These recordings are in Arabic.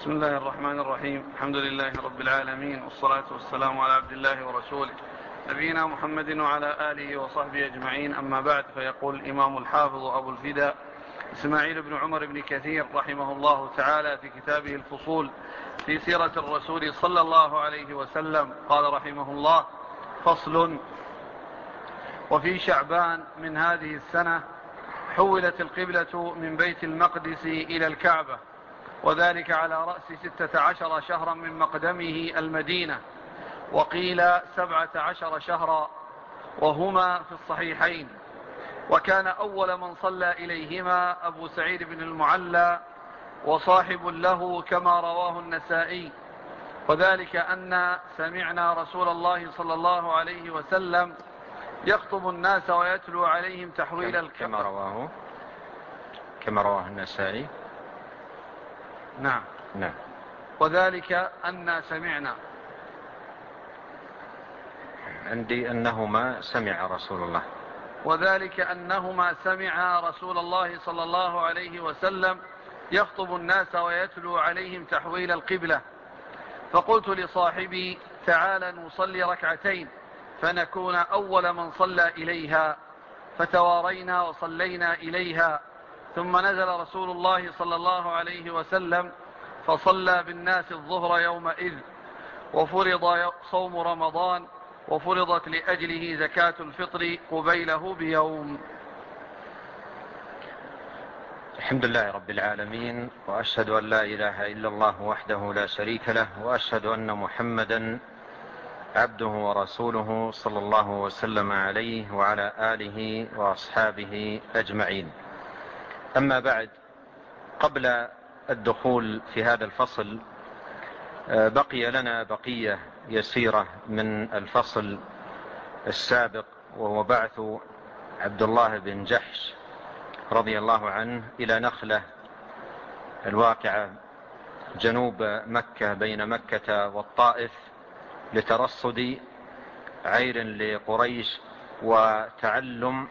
بسم الله الرحمن الرحيم. الحمد لله رب العالمين، والصلاة والسلام على عبد الله ورسوله نبينا محمد وعلى آله وصحبه أجمعين. أما بعد، فيقول الإمام الحافظ أبو الفداء إسماعيل بن عمر بن كثير رحمه الله تعالى في كتابه الفصول في سيرة الرسول صلى الله عليه وسلم، قال رحمه الله: فصل. وفي شعبان من هذه السنة حولت القبلة من بيت المقدس إلى الكعبة، وذلك على رأس 16 شهرا من مقدمه المدينة، وقيل 17 شهرا، وهما في الصحيحين. وكان أول من صلى إليهما أبو سعيد بن المعلى وصاحب له، كما رواه النسائي، وذلك أن سمعنا رسول الله صلى الله عليه وسلم يخطب الناس ويتلو عليهم تحويل الكعبة. كما رواه النسائي. نعم. وذلك أن سمعنا، عندي أنهما سمع رسول الله، وذلك أنهما سمع رسول الله صلى الله عليه وسلم يخطب الناس ويتلو عليهم تحويل القبلة. فقلت لصاحبي: تعال نصلي ركعتين فنكون أول من صلى إليها. فتوارينا وصلينا إليها، ثم نزل رسول الله صلى الله عليه وسلم فصلى بالناس الظهر يومئذ، وفرض صوم رمضان، وفرضت لأجله زكاة الفطر قبيله بيوم. الحمد لله رب العالمين، وأشهد أن لا إله إلا الله وحده لا شريك له، وأشهد أن محمدا عبده ورسوله صلى الله وسلم عليه وعلى آله وأصحابه أجمعين. أما بعد، قبل الدخول في هذا الفصل بقي لنا بقية يسيرة من الفصل السابق، وهو بعث عبد الله بن جحش رضي الله عنه إلى نخلة الواقعة جنوب مكة بين مكة والطائف لترصد عير لقريش وتعلم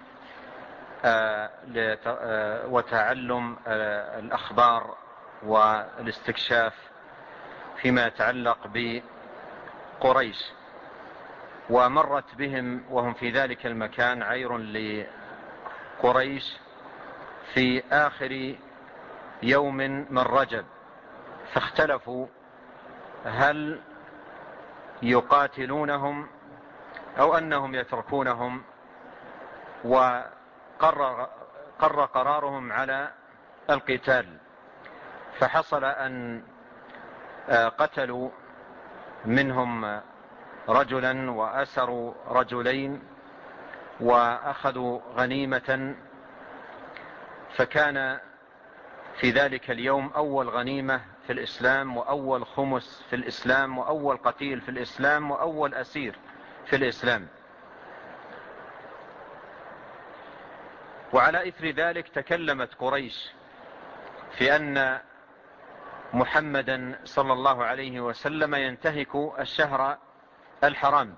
الأخبار والاستكشاف فيما يتعلق بقريش. ومرت بهم وهم في ذلك المكان عير لقريش في آخر يوم من رجب، فاختلفوا هل يقاتلونهم أو أنهم يتركونهم، وقرر قرارهم على القتال. فحصل أن قتلوا منهم رجلا وأسروا رجلين وأخذوا غنيمة، فكان في ذلك اليوم أول غنيمة في الإسلام، وأول خمس في الإسلام، وأول قتيل في الإسلام، وأول أسير في الإسلام. وعلى إثر ذلك تكلمت قريش في أن محمدا صلى الله عليه وسلم ينتهك الشهر الحرام.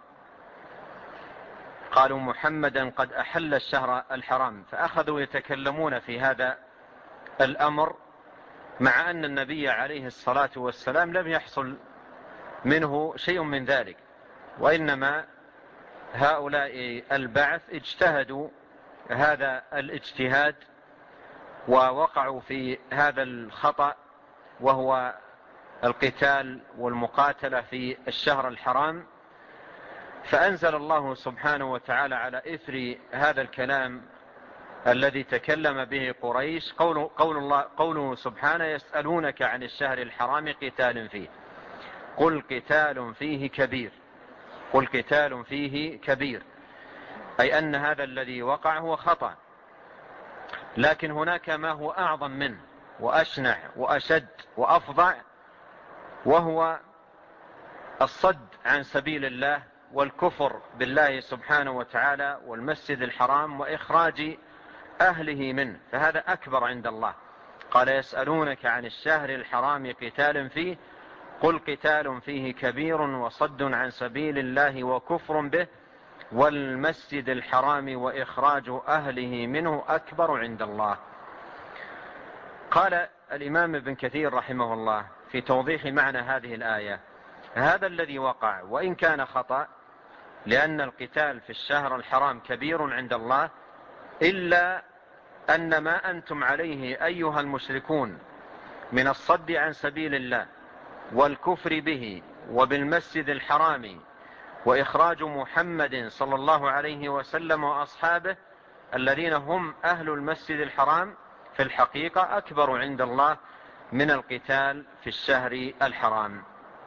قالوا محمدا قد أحل الشهر الحرام، فأخذوا يتكلمون في هذا الأمر، مع أن النبي عليه الصلاة والسلام لم يحصل منه شيء من ذلك، وإنما هؤلاء البعث اجتهدوا هذا الاجتهاد ووقعوا في هذا الخطأ، وهو القتال والمقاتلة في الشهر الحرام. فأنزل الله سبحانه وتعالى على إثر هذا الكلام الذي تكلم به قريش قوله سبحانه: يسألونك عن الشهر الحرام قتال فيه، قل قتال فيه كبير. قل قتال فيه كبير، أي أن هذا الذي وقع هو خطأ، لكن هناك ما هو أعظم منه وأشنع وأشد وأفظع، وهو الصد عن سبيل الله والكفر بالله سبحانه وتعالى والمسجد الحرام وإخراج أهله منه، فهذا أكبر عند الله. قال: يسألونك عن الشهر الحرام قتال فيه، قل قتال فيه كبير وصد عن سبيل الله وكفر به والمسجد الحرام وإخراج أهله منه أكبر عند الله. قال الإمام ابن كثير رحمه الله في توضيح معنى هذه الآية: هذا الذي وقع وإن كان خطأ، لأن القتال في الشهر الحرام كبير عند الله، إلا أن ما أنتم عليه أيها المشركون من الصد عن سبيل الله والكفر به وبالمسجد الحرام وإخراج محمد صلى الله عليه وسلم وأصحابه الذين هم أهل المسجد الحرام في الحقيقة أكبر عند الله من القتال في الشهر الحرام.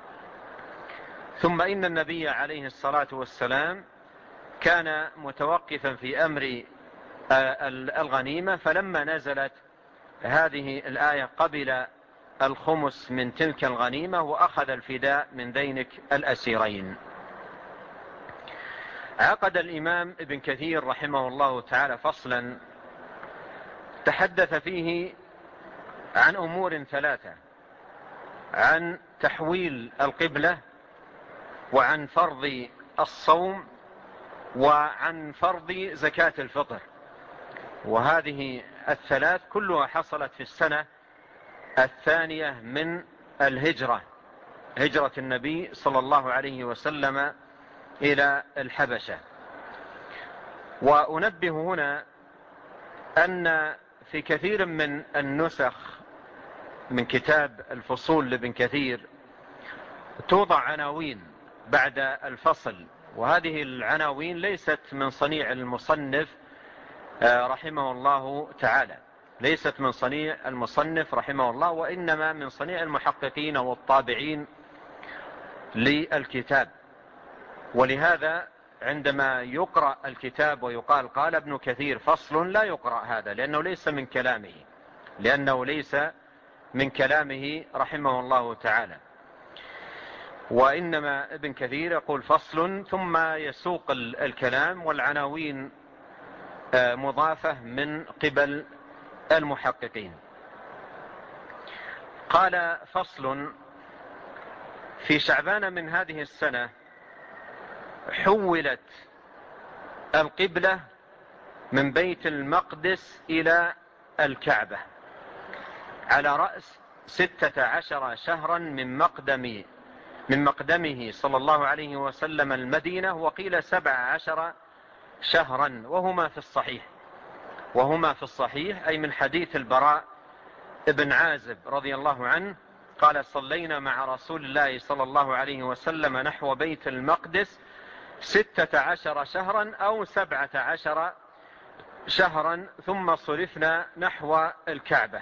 ثم إن النبي عليه الصلاة والسلام كان متوقفا في أمر الغنيمة، فلما نزلت هذه الآية قبل الخمس من تلك الغنيمة وأخذ الفداء من ذينك الأسيرين. عقد الإمام ابن كثير رحمه الله تعالى فصلا تحدث فيه عن أمور ثلاثة: عن تحويل القبلة، وعن فرض الصوم، وعن فرض زكاة الفطر. وهذه الثلاث كلها حصلت في السنة الثانية من الهجرة، هجرة النبي صلى الله عليه وسلم إلى الحبشة. وأنبه هنا أن في كثير من النسخ من كتاب الفصول لابن كثير توضع عناوين بعد الفصل، وهذه العناوين ليست من صنيع المصنف رحمه الله تعالى، ليست من صنيع المصنف رحمه الله، وإنما من صنيع المحققين والطابعين للكتاب. ولهذا عندما يقرأ الكتاب ويقال قال ابن كثير فصل، لا يقرأ هذا، لأنه ليس من كلامه رحمه الله تعالى، وإنما ابن كثير يقول فصل ثم يسوق الكلام، والعناوين مضافة من قبل المحققين. قال فصل: في شعبان من هذه السنة حولت القبلة من بيت المقدس إلى الكعبة على رأس 16 شهرا من مقدمه صلى الله عليه وسلم المدينة، وقيل 17 شهرا، وهما في الصحيح أي من حديث البراء ابن عازب رضي الله عنه قال: صلينا مع رسول الله صلى الله عليه وسلم نحو بيت المقدس 16 شهرا أو 17 شهرا ثم صرفنا نحو الكعبة.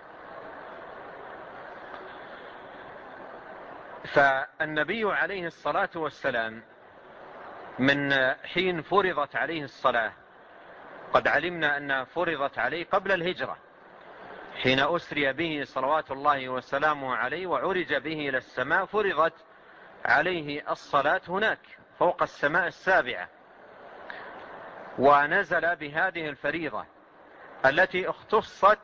فالنبي عليه الصلاة والسلام من حين فرضت عليه الصلاة، قد علمنا أنها فرضت عليه قبل الهجرة، حين أسري به صلوات الله وسلامه عليه وعرج به إلى السماء فرضت عليه الصلاة هناك فوق السماء السابعة، ونزل بهذه الفريضة التي اختصت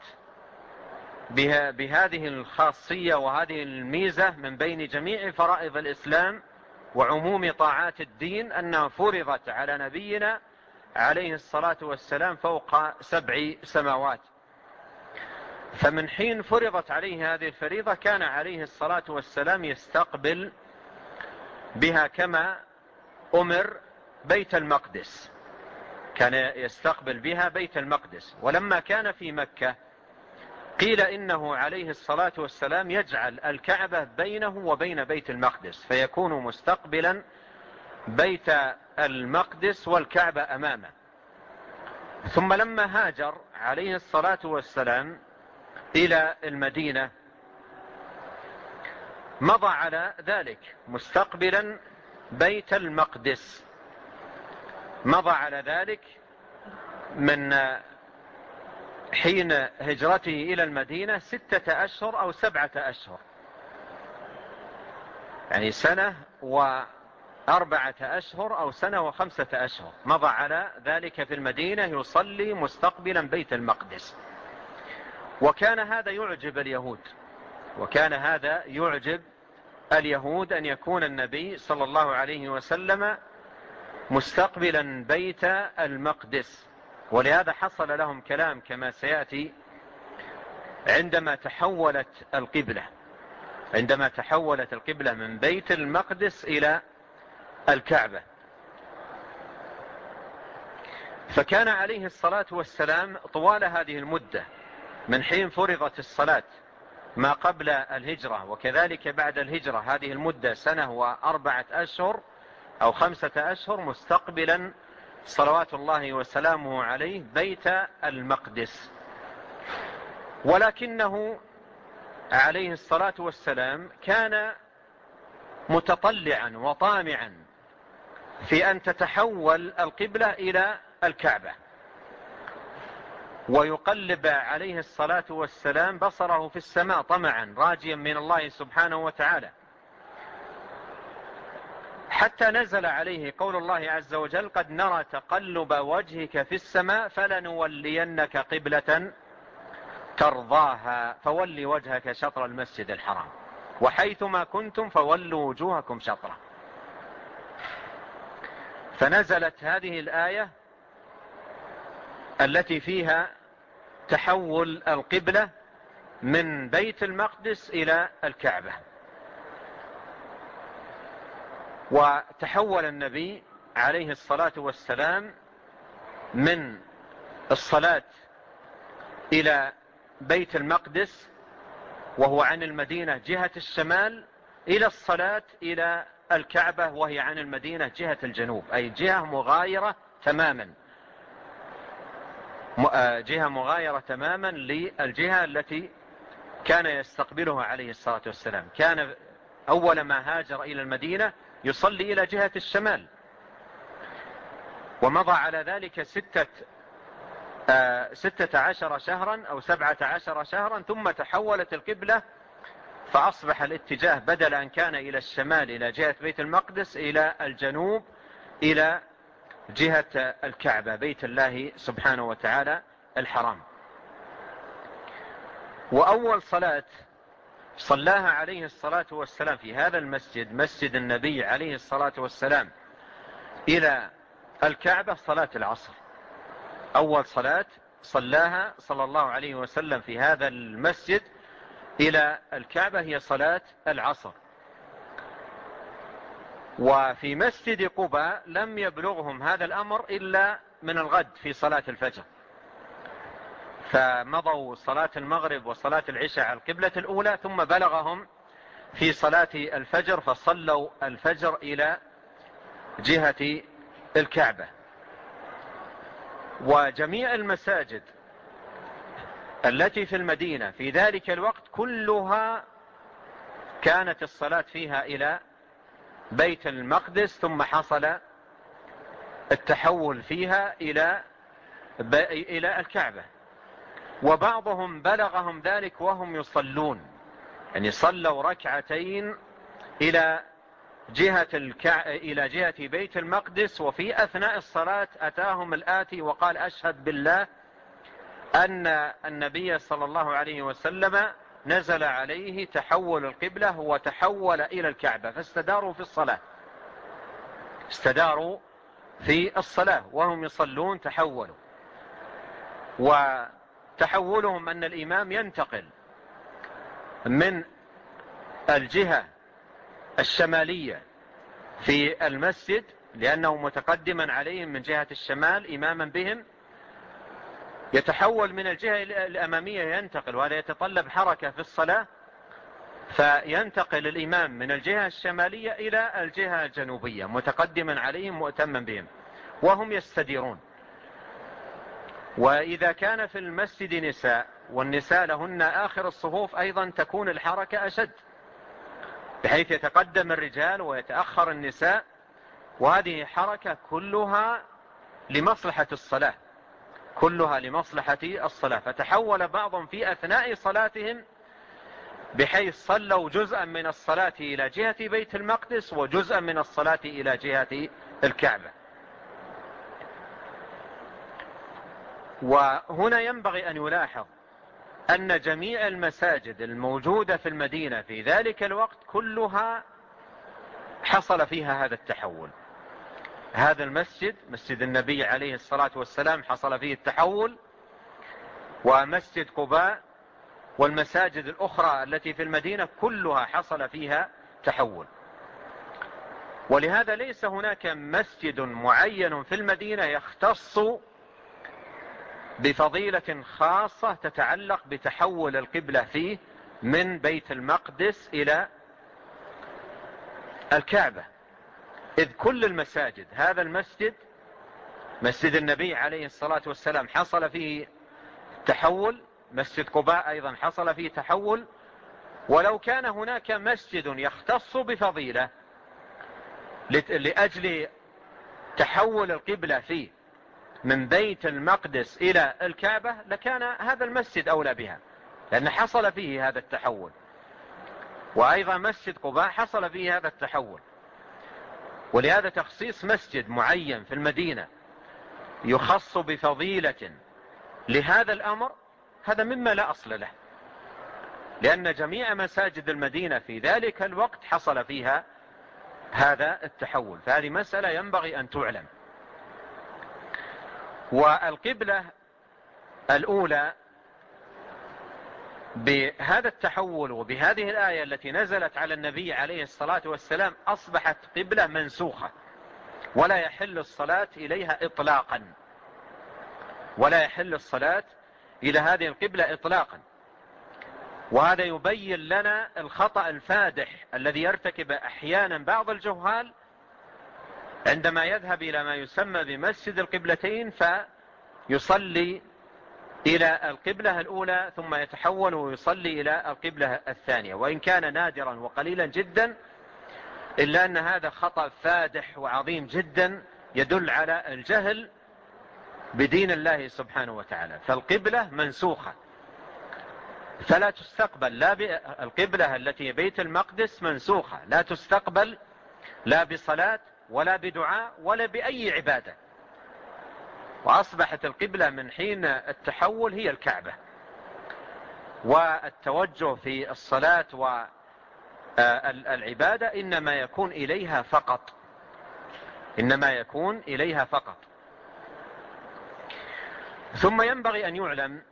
بهذه الخاصية وهذه الميزة من بين جميع فرائض الإسلام وعموم طاعات الدين، أنها فرضت على نبينا عليه الصلاة والسلام فوق 7 سماوات. فمن حين فرضت عليه هذه الفريضة كان عليه الصلاة والسلام يستقبل بها كما أمر بيت المقدس، كان يستقبل بها بيت المقدس. ولما كان في مكة قيل إنه عليه الصلاة والسلام يجعل الكعبة بينه وبين بيت المقدس، فيكون مستقبلا بيت المقدس والكعبة أمامه. ثم لما هاجر عليه الصلاة والسلام إلى المدينة مضى على ذلك مستقبلا بيت المقدس، مضى على ذلك من حين هجرته إلى المدينة 6 أشهر أو 7 أشهر، يعني 1 و4 أشهر أو 1 و5 أشهر مضى على ذلك في المدينة يصلي مستقبلا بيت المقدس. وكان هذا يعجب اليهود أن يكون النبي صلى الله عليه وسلم مستقبلا بيت المقدس، ولهذا حصل لهم كلام كما سيأتي عندما تحولت القبلة من بيت المقدس إلى الكعبة. فكان عليه الصلاة والسلام طوال هذه المدة من حين فرضت الصلاة ما قبل الهجرة وكذلك بعد الهجرة، هذه المدة 1 و4 أشهر أو 5 أشهر، مستقبلا صلوات الله وسلامه عليه بيت المقدس. ولكنه عليه الصلاة والسلام كان متطلعا وطامعا في أن تتحول القبلة إلى الكعبة، ويقلب عليه الصلاة والسلام بصره في السماء طمعا راجيا من الله سبحانه وتعالى، حتى نزل عليه قول الله عز وجل: قد نرى تقلب وجهك في السماء فلنولينك قبلة ترضاها فول وجهك شطر المسجد الحرام وحيثما كنتم فولوا وجوهكم شطره. فنزلت هذه الآية التي فيها تحول القبلة من بيت المقدس إلى الكعبة. وتحول النبي عليه الصلاة والسلام من الصلاة إلى بيت المقدس وهو عن المدينة جهة الشمال إلى الصلاة إلى الكعبة وهي عن المدينة جهة الجنوب، أي جهة مغايرة تماما للجهة التي كان يستقبلها عليه الصلاة والسلام. كان أول ما هاجر إلى المدينة يصلي إلى جهة الشمال، ومضى على ذلك 16 شهرا أو 17 شهرا، ثم تحولت القبلة فأصبح الاتجاه بدل أن كان إلى الشمال إلى جهة بيت المقدس إلى الجنوب إلى جهة الكعبة بيت الله سبحانه وتعالى الحرام. وأول صلاة صلاها عليه الصلاة والسلام في هذا المسجد، مسجد النبي عليه الصلاة والسلام، إلى الكعبة صلاة العصر. أول صلاة صلاها صلى الله عليه وسلم في هذا المسجد إلى الكعبة هي صلاة العصر. وفي مسجد قباء لم يبلغهم هذا الأمر إلا من الغد في صلاة الفجر، فمضوا صلاة المغرب وصلاة العشاء على القبلة الأولى، ثم بلغهم في صلاة الفجر فصلوا الفجر إلى جهة الكعبة. وجميع المساجد التي في المدينة في ذلك الوقت كلها كانت الصلاة فيها إلى بيت المقدس، ثم حصل التحول فيها إلى الكعبة. وبعضهم بلغهم ذلك وهم يصلون، يعني صلوا ركعتين إلى جهة بيت المقدس، وفي أثناء الصلاة أتاهم الآتي وقال: أشهد بالله أن النبي صلى الله عليه وسلم نزل عليه تحول القبلة وتحول إلى الكعبة. فاستداروا في الصلاة وهم يصلون تحولوا. وتحولهم أن الإمام ينتقل من الجهة الشمالية في المسجد لأنه متقدما عليهم من جهة الشمال إماما بهم، يتحول من الجهة الأمامية ينتقل، وهذا يتطلب حركة في الصلاة، فينتقل الإمام من الجهة الشمالية إلى الجهة الجنوبية متقدما عليهم مؤتما بهم وهم يستديرون. وإذا كان في المسجد نساء والنساء لهن آخر الصفوف أيضا تكون الحركة أشد، بحيث يتقدم الرجال ويتأخر النساء، وهذه حركة كلها لمصلحة الصلاة. فتحول بعضهم في أثناء صلاتهم بحيث صلوا جزءا من الصلاة إلى جهة بيت المقدس وجزءا من الصلاة إلى جهة الكعبة. وهنا ينبغي أن يلاحظ أن جميع المساجد الموجودة في المدينة في ذلك الوقت كلها حصل فيها هذا التحول. هذا المسجد، مسجد النبي عليه الصلاة والسلام، حصل فيه التحول، ومسجد قباء والمساجد الأخرى التي في المدينة كلها حصل فيها تحول. ولهذا ليس هناك مسجد معين في المدينة يختص بفضيلة خاصة تتعلق بتحول القبلة فيه من بيت المقدس إلى الكعبة، إذ كل المساجد، هذا المسجد مسجد النبي عليه الصلاة والسلام حصل فيه تحول، مسجد قباء أيضا حصل فيه تحول. ولو كان هناك مسجد يختص بفضيلة لأجل تحول القبلة فيه من بيت المقدس إلى الكعبة لكان هذا المسجد أولى بها، لأن حصل فيه هذا التحول. وأيضا مسجد قباء حصل فيه هذا التحول. ولهذا تخصيص مسجد معين في المدينة يخص بفضيلة لهذا الأمر هذا مما لا أصل له، لأن جميع مساجد المدينة في ذلك الوقت حصل فيها هذا التحول. فهذه مسألة ينبغي أن تعلم. والقبلة الأولى بهذا التحول وبهذه الآية التي نزلت على النبي عليه الصلاة والسلام أصبحت قبلة منسوخة، ولا يحل الصلاة إليها إطلاقا، ولا يحل الصلاة إلى هذه القبلة إطلاقا. وهذا يبين لنا الخطأ الفادح الذي يرتكب أحيانا بعض الجهال عندما يذهب إلى ما يسمى بمسجد القبلتين فيصلي إلى القبلة الأولى ثم يتحول ويصلي إلى القبلة الثانية، وإن كان نادرا وقليلا جدا إلا أن هذا خطأ فادح وعظيم جدا يدل على الجهل بدين الله سبحانه وتعالى. فالقبلة منسوخة فلا تستقبل، لا القبلة التي بيت المقدس منسوخة لا تستقبل لا بصلاة ولا بدعاء ولا بأي عبادة، وأصبحت القبلة من حين التحول هي الكعبة، والتوجه في الصلاة والعبادة إنما يكون إليها فقط، إنما يكون إليها فقط. ثم ينبغي أن يعلم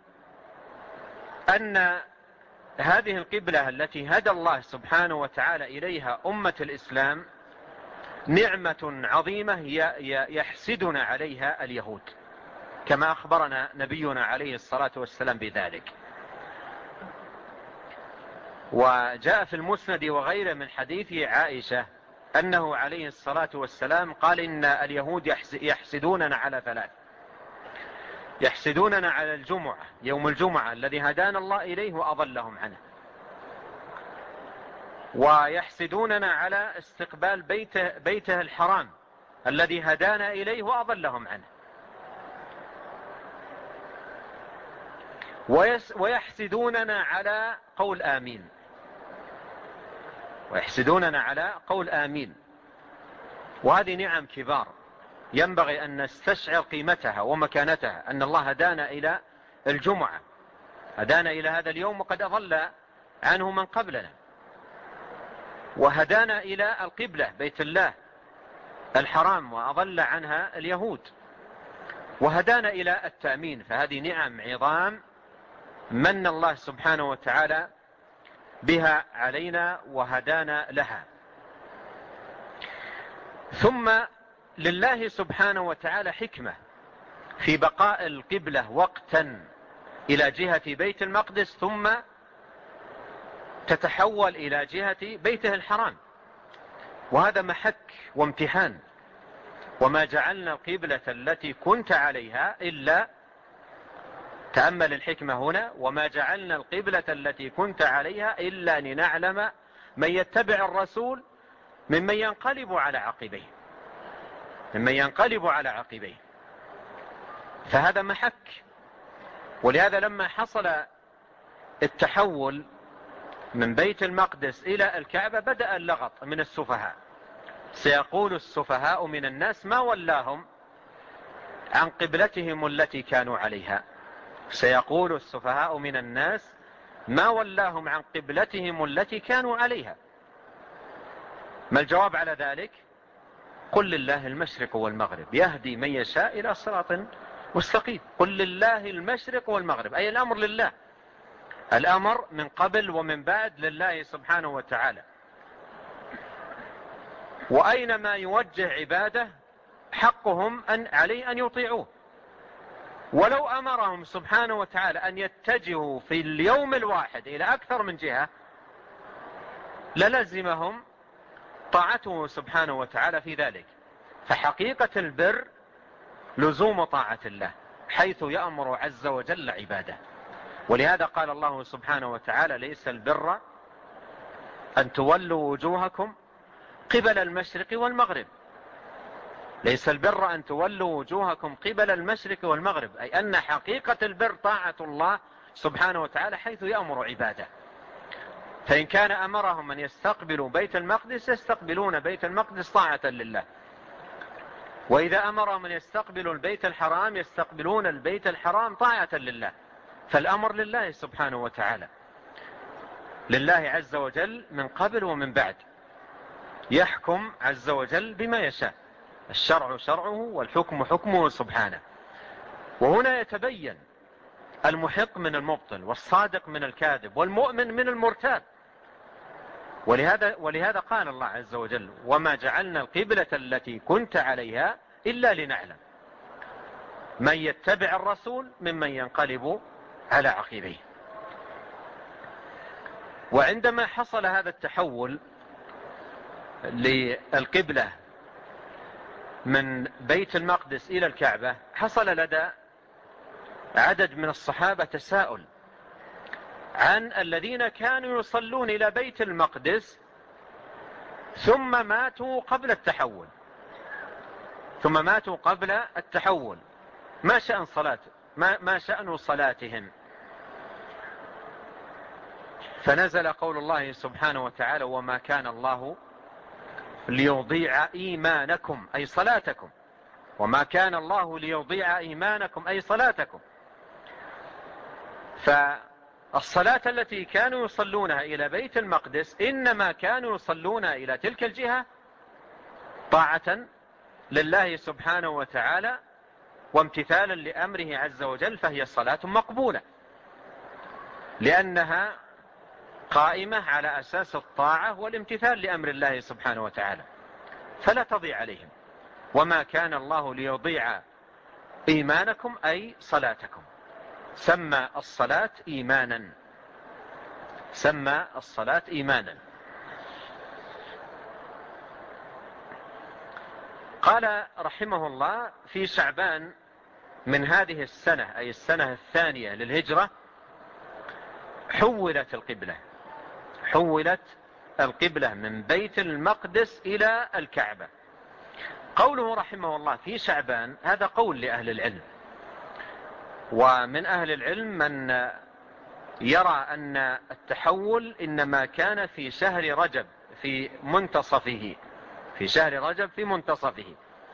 أن هذه القبلة التي هدى الله سبحانه وتعالى إليها أمة الإسلام نعمة عظيمة يحسدنا عليها اليهود، كما أخبرنا نبينا عليه الصلاة والسلام بذلك. وجاء في المسند وغيره من حديث عائشة أنه عليه الصلاة والسلام قال إن اليهود يحسدوننا على ثلاث: يحسدوننا على الجمعة، يوم الجمعة الذي هدانا الله إليه وأضلهم عنه، ويحسدوننا على استقبال بيته الحرام الذي هدانا إليه وأضلهم عنه، ويحسدوننا على قول آمين، ويحسدوننا على قول آمين. وهذه نعم كبار ينبغي أن نستشعر قيمتها ومكانتها، أن الله هدانا إلى الجمعة، هدانا إلى هذا اليوم وقد أضل عنه من قبلنا، وهدانا إلى القبلة بيت الله الحرام وأضل عنها اليهود، وهدانا إلى التأمين. فهذه نعم عظام من الله سبحانه وتعالى بها علينا وهدانا لها. ثم لله سبحانه وتعالى حكمة في بقاء القبلة وقتا إلى جهة بيت المقدس ثم تتحول إلى جهة بيته الحرام، وهذا محك وامتحان. وما جعلنا القبلة التي كنت عليها إلا، تأمل الحكمة هنا، وما جعلنا القبلة التي كنت عليها إلا لنعلم من يتبع الرسول ممن ينقلب على عقبيه، ممن ينقلب على عقبيه. فهذا محك. ولهذا لما حصل التحول من بيت المقدس إلى الكعبة بدأ اللغط من السفهاء. سيقول السفهاء من الناس ما ولاهم عن قبلتهم التي كانوا عليها، سيقول السفهاء من الناس ما ولاهم عن قبلتهم التي كانوا عليها. ما الجواب على ذلك؟ قل لله المشرق والمغرب يهدي من يشاء إلى صراط مستقيم. قل لله المشرق والمغرب، أي الأمر لله، الأمر من قبل ومن بعد لله سبحانه وتعالى، وأينما يوجه عباده حقهم عليه أن يطيعوه. ولو أمرهم سبحانه وتعالى أن يتجهوا في اليوم الواحد إلى أكثر من جهة للزمهم طاعته سبحانه وتعالى في ذلك. فحقيقة البر لزوم طاعة الله حيث يأمر عز وجل عباده. ولهذا قال الله سبحانه وتعالى: ليس البر أن تولوا وجوهكم قبل المشرق والمغرب. ليس البر أن تولوا وجوهكم قبل المشرق والمغرب، أي أن حقيقة البر طاعة الله سبحانه وتعالى حيث يأمر عباده. فإن كان أمرهم أن يستقبلوا بيت المقدس يستقبلون بيت المقدس طاعة لله، وإذا أمرهم أن يستقبلوا البيت الحرام يستقبلون البيت الحرام طاعة لله. فالأمر لله سبحانه وتعالى، لله عز وجل من قبل ومن بعد، يحكم عز وجل بما يشاء. الشرع شرعه والحكم حكمه سبحانه. وهنا يتبين المحق من المبطل والصادق من الكاذب والمؤمن من المرتاب. ولهذا قال الله عز وجل: وما جعلنا القبلة التي كنت عليها إلا لنعلم من يتبع الرسول ممن ينقلب على عقبيه. وعندما حصل هذا التحول للقبلة من بيت المقدس إلى الكعبة حصل لدى عدد من الصحابة تساؤل عن الذين كانوا يصلون إلى بيت المقدس ثم ماتوا قبل التحول. ما شأن صلاتهم؟ فنزل قول الله سبحانه وتعالى: وما كان الله ليضيع إيمانكم أي صلاتكم. وما كان الله ليضيع إيمانكم أي صلاتكم. فالصلاة التي كانوا يصلونها إلى بيت المقدس إنما كانوا يصلونها إلى تلك الجهة طاعة لله سبحانه وتعالى وامتثالا لأمره عز وجل، فهي صلاة مقبولة لأنها قائمة على أساس الطاعة والامتثال لأمر الله سبحانه وتعالى، فلا تضيع عليهم. وما كان الله ليضيع إيمانكم أي صلاتكم. سمى الصلاة إيمانا. قال رحمه الله: في شعبان من هذه السنة أي السنة الثانية للهجرة حولت القبلة من بيت المقدس إلى الكعبة. قوله رحمه الله في شعبان هذا قول لأهل العلم، ومن أهل العلم من يرى أن التحول إنما كان في شهر رجب في منتصفه.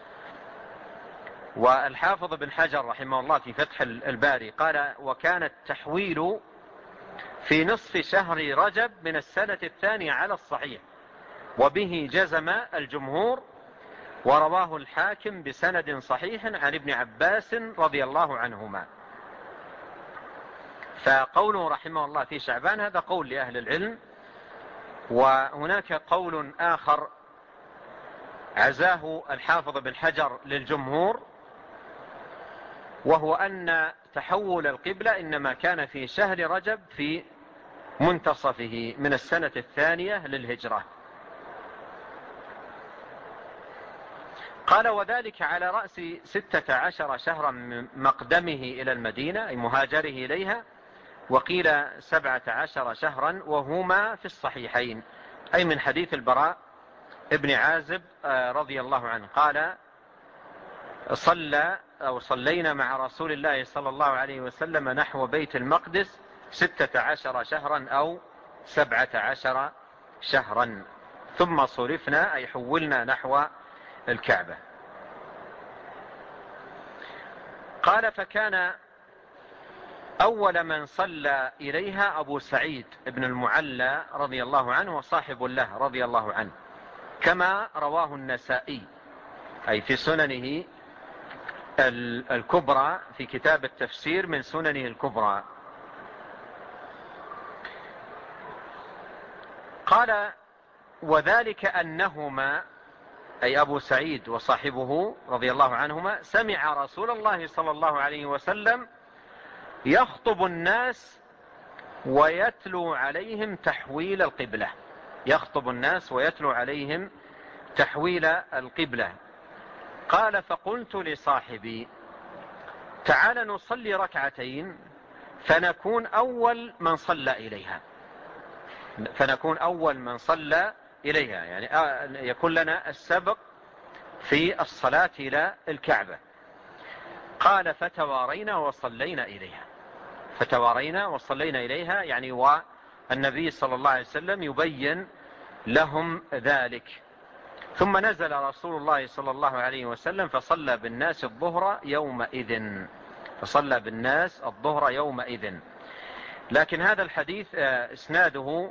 والحافظ بن حجر رحمه الله في فتح الباري قال: وكان التحويل في نصف شهر رجب من السنة الثانية على الصحيح، وبه جزم الجمهور، ورواه الحاكم بسند صحيح عن ابن عباس رضي الله عنهما. فقوله رحمه الله في شعبان هذا قول لأهل العلم. وهناك قول آخر عزاه الحافظ بن حجر للجمهور، وهو أن تحول القبلة إنما كان في شهر رجب في منتصفه من السنة الثانية للهجرة. قال: وذلك على رأس 16 شهرا من مقدمه إلى المدينة أي مهاجره إليها، وقيل 17 شهرا، وهما في الصحيحين أي من حديث البراء ابن عازب رضي الله عنه قال: صلينا مع رسول الله صلى الله عليه وسلم نحو بيت المقدس 16 شهرا أو 17 شهرا، ثم صرفنا أي حولنا نحو الكعبة. قال: فكان أول من صلى إليها أبو سعيد بن المعلى رضي الله عنه وصاحب له رضي الله عنه، كما رواه النسائي أي في سننه الكبرى في كتاب التفسير من سننه الكبرى. قال وذلك أنهما أي أبو سعيد وصاحبه رضي الله عنهما سمع رسول الله صلى الله عليه وسلم يخطب الناس ويتلو عليهم تحويل القبلة. يخطب الناس ويتلو عليهم تحويل القبلة. قال فقلت لصاحبي تعال نصلي ركعتين فنكون أول من صلى إليها. فنكون أول من صلى إليها يعني يكون لنا السبق في الصلاة إلى الكعبة. قال فتوارينا وصلينا إليها. فتوارينا وصلينا إليها يعني والنبي صلى الله عليه وسلم يبين لهم ذلك. ثم نزل رسول الله صلى الله عليه وسلم فصلى بالناس الظهر يومئذ. فصلى بالناس الظهر يومئذ. لكن هذا الحديث إسناده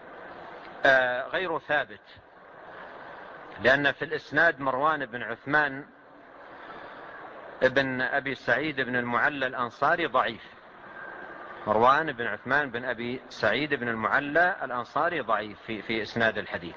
غير ثابت، لأن في الإسناد مروان بن عثمان ابن أبي سعيد بن المعلى الأنصاري ضعيف. مروان بن عثمان بن أبي سعيد بن المعلى الأنصاري ضعيف في إسناد الحديث.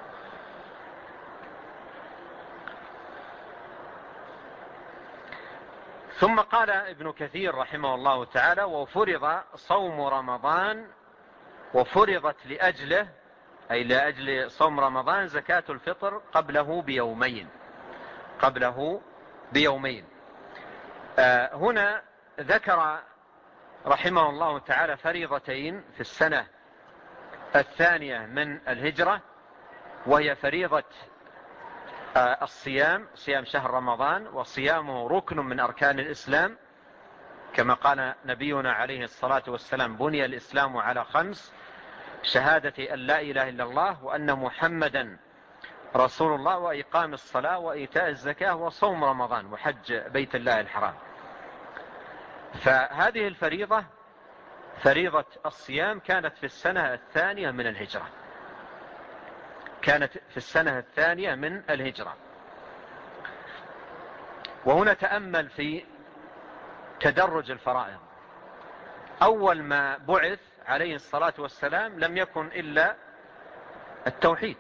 ثم قال ابن كثير رحمه الله تعالى وفرض صوم رمضان وفرضت لأجله أي لأجل صوم رمضان زكاة الفطر قبله بيومين. قبله بيومين. هنا ذكر رحمه الله تعالى فريضتين في السنة الثانية من الهجرة، وهي فريضة الصيام، صيام شهر رمضان، وصيامه ركن من أركان الإسلام كما قال نبينا عليه الصلاة والسلام بني الإسلام على 5: شهادة أن لا إله إلا الله وأن محمدا رسول الله وإقام الصلاة وإيتاء الزكاة وصوم رمضان وحج بيت الله الحرام. فهذه الفريضة فريضة الصيام كانت في السنة الثانية من الهجرة. كانت في السنة الثانية من الهجرة. وهنا تأمل في تدرج الفرائض. أول ما بعث عليه الصلاة والسلام لم يكن إلا التوحيد.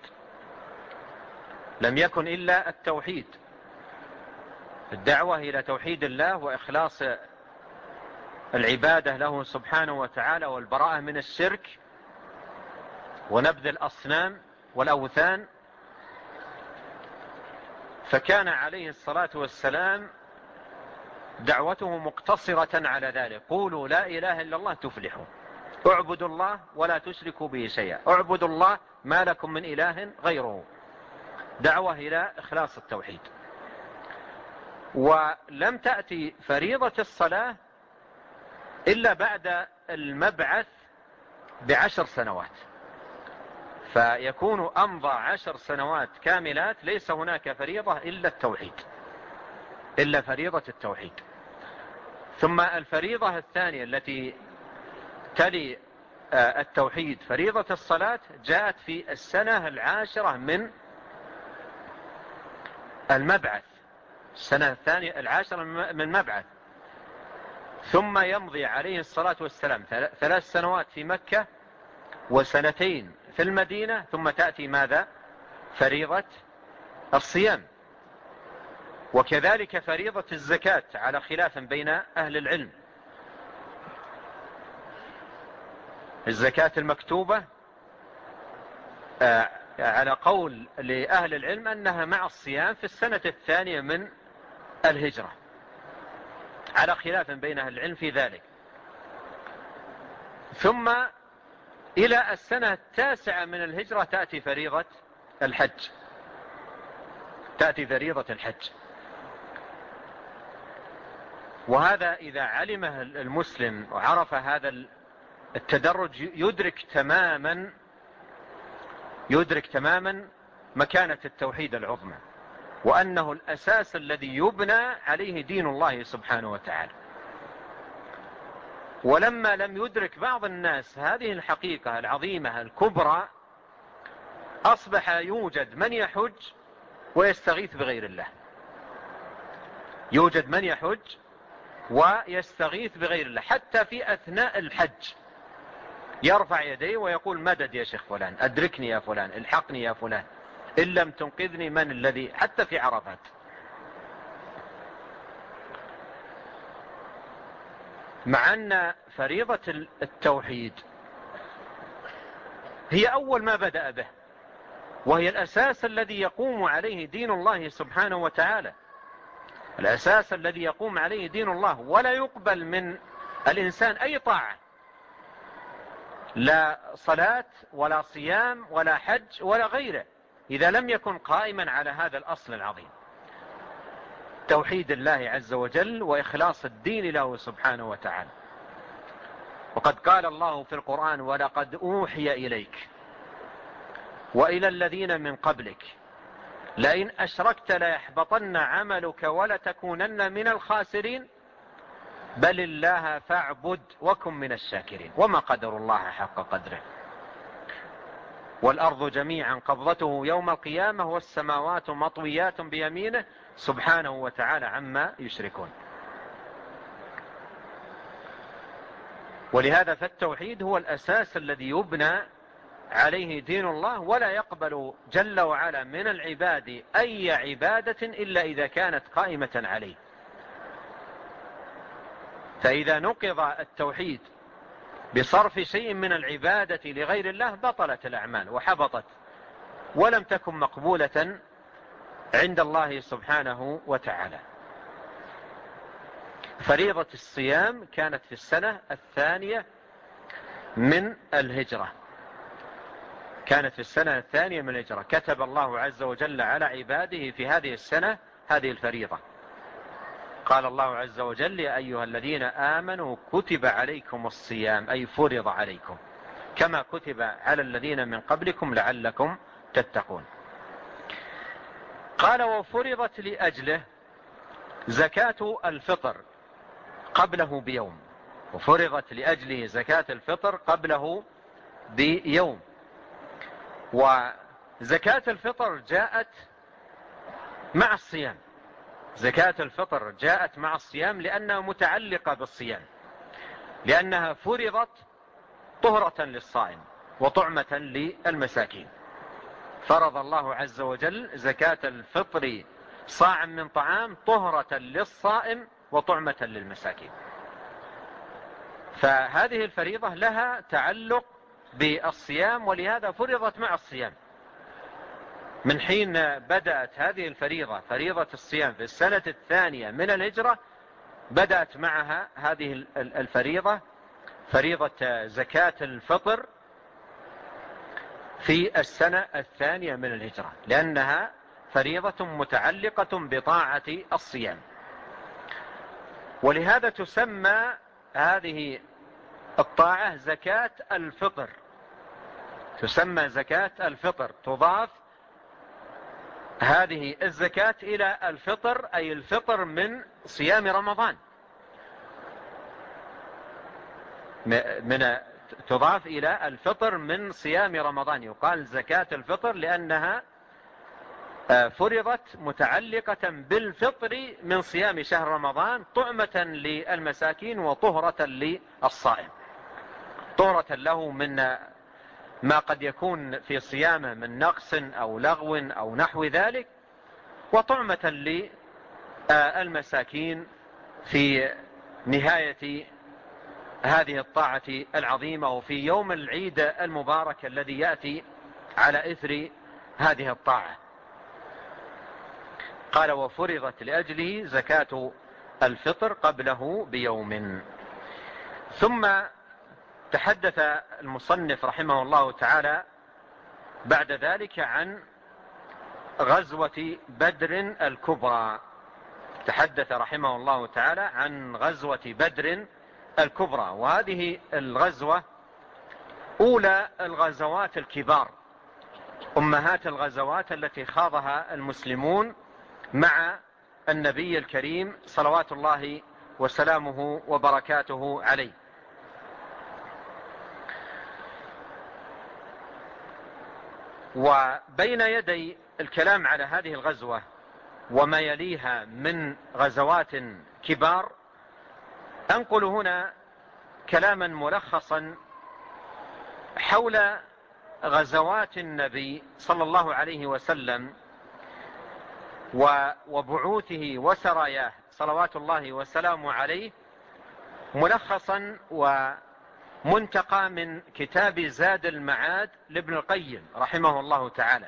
لم يكن إلا التوحيد، الدعوة إلى توحيد الله وإخلاص العبادة له سبحانه وتعالى والبراءة من الشرك ونبذ الأصنام والأوثان. فكان عليه الصلاة والسلام دعوته مقتصرة على ذلك: قولوا لا إله إلا الله تفلحوا، اعبدوا الله ولا تشركوا به شيئا، اعبدوا الله ما لكم من إله غيره. دعوة إلى إخلاص التوحيد. ولم تأتي فريضة الصلاة إلا بعد المبعث ب10 سنوات، فيكون أمضى 10 سنوات كاملات ليس هناك فريضة إلا التوحيد، إلا فريضة التوحيد. ثم الفريضة الثانية التي تلي التوحيد فريضة الصلاة جاءت في السنة 10 من المبعث، السنة 10 من المبعث. ثم يمضي عليه الصلاة والسلام 3 سنوات في مكة وسنتين في المدينة، ثم تأتي ماذا؟ فريضة الصيام. وكذلك فريضة الزكاة على خلاف بين أهل العلم. الزكاة المكتوبة على قول لأهل العلم أنها مع الصيام في السنة الثانية من الهجرة، على خلاف بين أهل العلم في ذلك. ثم إلى السنة 9 من الهجرة تأتي فريضة الحج. تأتي فريضة الحج. وهذا إذا علمه المسلم وعرف هذا التدرج يدرك تماما مكانة التوحيد العظمى، وأنه الأساس الذي يبنى عليه دين الله سبحانه وتعالى. ولما لم يدرك بعض الناس هذه الحقيقة العظيمة الكبرى، أصبح يوجد من يحج ويستغيث بغير الله. يوجد من يحج ويستغيث بغير الله حتى في أثناء الحج. يرفع يديه ويقول مدد يا شيخ فلان، أدركني يا فلان، الحقني يا فلان، إن لم تنقذني من الذي، حتى في عرفات. مع أن فريضة التوحيد هي أول ما بدأ به، وهي الأساس الذي يقوم عليه دين الله سبحانه وتعالى، الأساس الذي يقوم عليه دين الله. ولا يقبل من الإنسان أي طاعة، لا صلاة ولا صيام ولا حج ولا غيره، إذا لم يكن قائما على هذا الأصل العظيم، توحيد الله عز وجل وإخلاص الدين له سبحانه وتعالى. وقد قال الله في القرآن: ولقد أوحي إليك وإلى الذين من قبلك لئن أشركت ليحبطن عملك ولتكونن من الخاسرين بل الله فاعبد وكن من الشاكرين وما قدر الله حق قدره والأرض جميعا قبضته يوم القيامة والسماوات مطويات بيمينه سبحانه وتعالى عما يشركون. ولهذا فالتوحيد هو الأساس الذي يبنى عليه دين الله، ولا يقبل جل وعلا من العباد أي عبادة إلا إذا كانت قائمة عليه. فإذا نقض التوحيد بصرف شيء من العبادة لغير الله بطلت الأعمال وحبطت ولم تكن مقبولة عند الله سبحانه وتعالى. فريضة الصيام كانت في السنة الثانية من الهجرة، كانت في السنة الثانية من الهجرة، كتب الله عز وجل على عباده في هذه السنة هذه الفريضة. قال الله عز وجل: يا أيها الذين آمنوا كتب عليكم الصيام، أي فرض عليكم كما كتب على الذين من قبلكم لعلكم تتقون. قال: وفرضت لأجله زكاة الفطر قبله بيوم، وفرضت لأجله زكاة الفطر قبله بيوم. وزكاة الفطر جاءت مع الصيام، زكاة الفطر جاءت مع الصيام لأنها متعلقة بالصيام، لأنها فرضت طهرة للصائم وطعمة للمساكين. فرض الله عز وجل زكاة الفطر صاعا من طعام طهرة للصائم وطعمة للمساكين. فهذه الفريضة لها تعلق بالصيام، ولهذا فرضت مع الصيام. من حين بدأت هذه الفريضة، فريضة الصيام، في السنة الثانية من الهجرة، بدأت معها هذه الفريضة، فريضة زكاة الفطر، في السنة الثانية من الهجرة، لأنها فريضة متعلقة بطاعة الصيام. ولهذا تسمى هذه الطاعة زكاة الفطر، تسمى زكاة الفطر. تضاف هذه الزكاة إلى الفطر، أي الفطر من صيام رمضان، تضاف إلى الفطر من صيام رمضان. يقال زكاة الفطر لأنها فرضت متعلقة بالفطر من صيام شهر رمضان، طعمة للمساكين وطهرة للصائم، طهرة له من ما قد يكون في صيامه من نقص أو لغو أو نحو ذلك، وطعمة للمساكين في نهاية هذه الطاعة العظيمة وفي يوم العيد المبارك الذي يأتي على إثر هذه الطاعة. قال: وفرضت لأجله زكاة الفطر قبله بيوم. ثم تحدث المصنف رحمه الله تعالى بعد ذلك عن غزوة بدر الكبرى. تحدث رحمه الله تعالى عن غزوة بدر الكبرى، وهذه الغزوة أولى الغزوات الكبار، أمهات الغزوات التي خاضها المسلمون مع النبي الكريم صلوات الله وسلامه وبركاته عليه. وبين يدي الكلام على هذه الغزوة وما يليها من غزوات كبار، أنقل هنا كلاما ملخصا حول غزوات النبي صلى الله عليه وسلم وبعوثه وسراياه صلوات الله وسلامه عليه، ملخصا ومنتقى من كتاب زاد المعاد لابن القيم رحمه الله تعالى.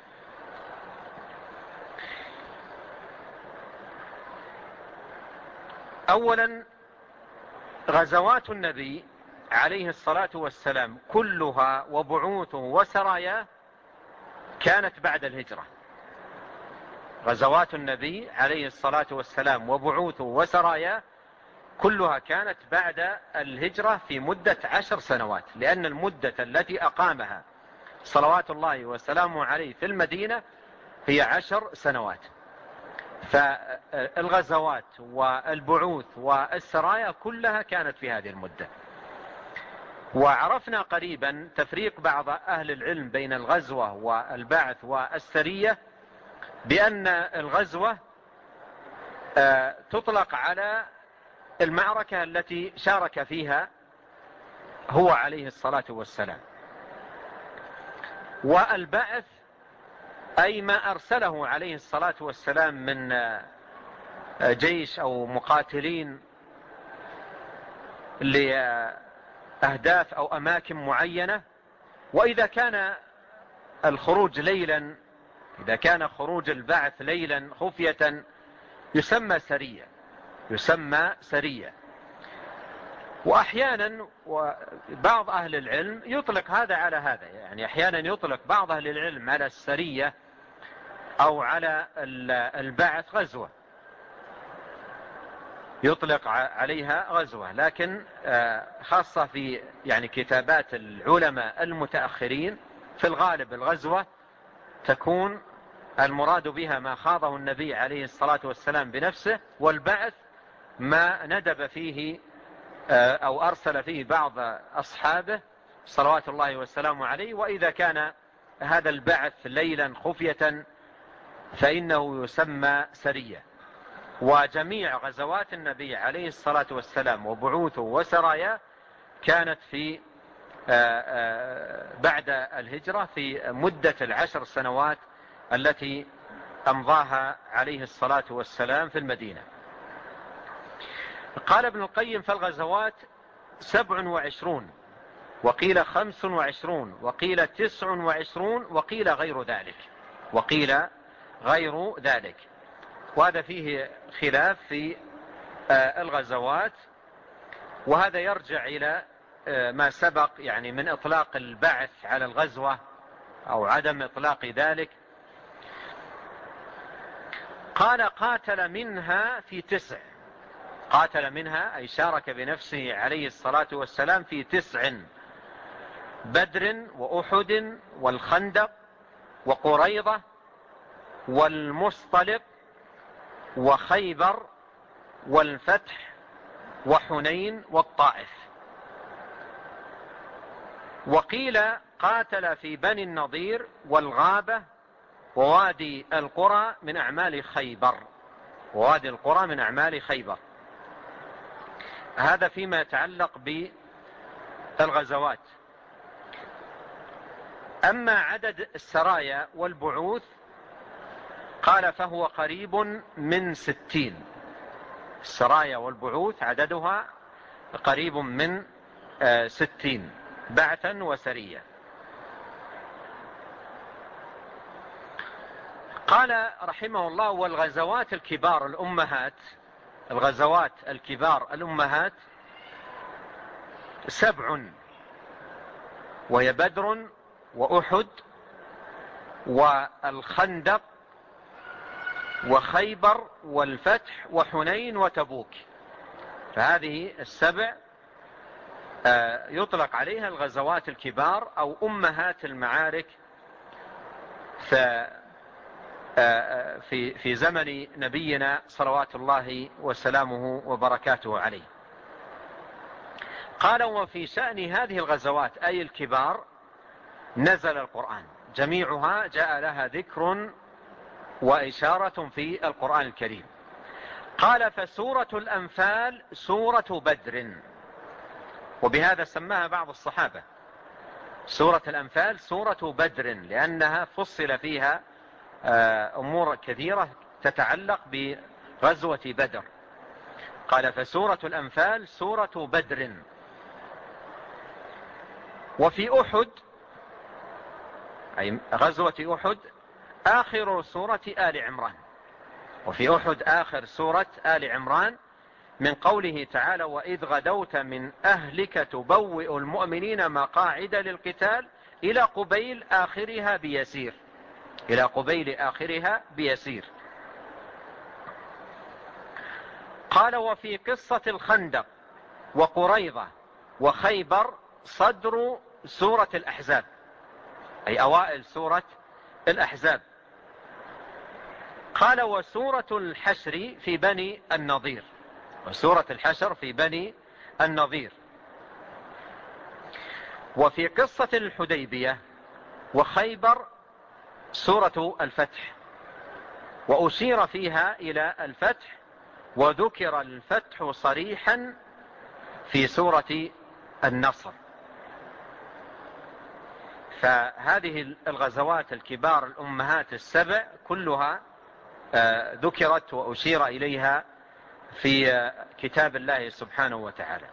أولا، غزوات النبي عليه الصلاة والسلام كلها وبعوثه وسراياه كانت بعد الهجرة. غزوات النبي عليه الصلاة والسلام وبعوثه وسراياه كلها كانت بعد الهجرة في مدة 10 سنوات، لأن المدة التي أقامها صلوات الله وسلامه عليه في المدينة هي 10 سنوات. فالغزوات والبعوث والسرايا كلها كانت في هذه المدة. وعرفنا قريبا تفريق بعض أهل العلم بين الغزوة والبعث والسرية، بأن الغزوة تطلق على المعركة التي شارك فيها هو عليه الصلاة والسلام، والبعث أي ما أرسله عليه الصلاة والسلام من جيش أو مقاتلين لأهداف أو أماكن معينة. وإذا كان الخروج ليلا، إذا كان خروج البعث ليلا خفية يسمى سرية، يسمى سرية. وأحيانا بعض أهل العلم يطلق هذا على هذا، يعني أحيانا يطلق بعض أهل العلم على السرية أو على البعث غزوة، يطلق عليها غزوة. لكن خاصة في يعني كتابات العلماء المتأخرين في الغالب الغزوة تكون المراد بها ما خاضه النبي عليه الصلاة والسلام بنفسه، والبعث ما ندب فيه أو أرسل فيه بعض أصحابه صلوات الله والسلام عليه. وإذا كان هذا البعث ليلا خفية فإنه يسمى سرية. وجميع غزوات النبي عليه الصلاة والسلام وبعوثه وسرايا كانت في بعد الهجرة في مدة 10 سنوات التي أمضاها عليه الصلاة والسلام في المدينة. قال ابن القيم: فالغزوات 27، وقيل 25، وقيل 29، وقيل غير ذلك، وقيل غير ذلك. وهذا فيه خلاف في الغزوات، وهذا يرجع إلى ما سبق يعني من إطلاق البعث على الغزوة أو عدم إطلاق ذلك. قال: قاتل منها في 9، قاتل منها أي شارك بنفسه عليه الصلاة والسلام في 9: بدر وأحد والخندق وقريضة والمصطلق وخيبر والفتح وحنين والطائف. وقيل قاتل في بني النضير والغابة ووادي القرى من أعمال خيبر، ووادي القرى من أعمال خيبر. هذا فيما يتعلق بالغزوات. أما عدد السرايا والبعوث قال فهو قريب من 60. السرايا والبعوث عددها قريب من 60 بعثا وسرية. قال رحمه الله: والغزوات الكبار الأمهات، الغزوات الكبار الأمهات 7، وهي بدر وأحد والخندق وخيبر والفتح وحنين وتبوك. فهذه 7 يطلق عليها الغزوات الكبار أو أمهات المعارك في زمن نبينا صلوات الله وسلامه وبركاته عليه. قال: وفي شأن هذه الغزوات أي الكبار نزل القرآن، جميعها جاء لها ذكر وإشارة في القرآن الكريم. قال: فسورة الأنفال سورة بدر، وبهذا سماها بعض الصحابة، سورة الأنفال سورة بدر، لأنها فصل فيها أمور كثيرة تتعلق بغزوة بدر. قال فسورة الأنفال سورة بدر. وفي أحد، أي غزوة أحد، آخر سورة آل عمران. وفي أحد آخر سورة آل عمران من قوله تعالى وإذ غدوت من أهلك تبوئ المؤمنين مقاعد للقتال إلى قبيل آخرها بيسير. إلى قبيل آخرها بيسير. قال وفي قصة الخندق وقريضة وخيبر صدر سورة الأحزاب، أي أوائل سورة الأحزاب. قال وسورة الحشر في بني النضير، وسورة الحشر في بني النضير. وفي قصة الحديبية وخيبر سورة الفتح، وأشير فيها إلى الفتح، وذكر الفتح صريحا في سورة النصر. فهذه الغزوات الكبار الأمهات السبع كلها ذكرت وأشير إليها في كتاب الله سبحانه وتعالى.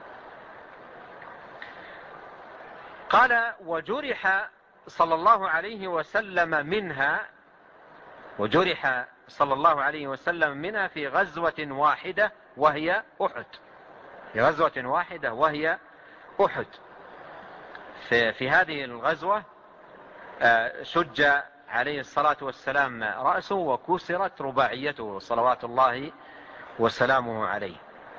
قال وجرح صلى الله عليه وسلم منها، وجرح صلى الله عليه وسلم منها في غزوة واحدة وهي أحد. في غزوة واحدة وهي أحد. في هذه الغزوة شج عليه الصلاة والسلام رأسه وكسرت رباعيته صلوات الله وسلامه عليه.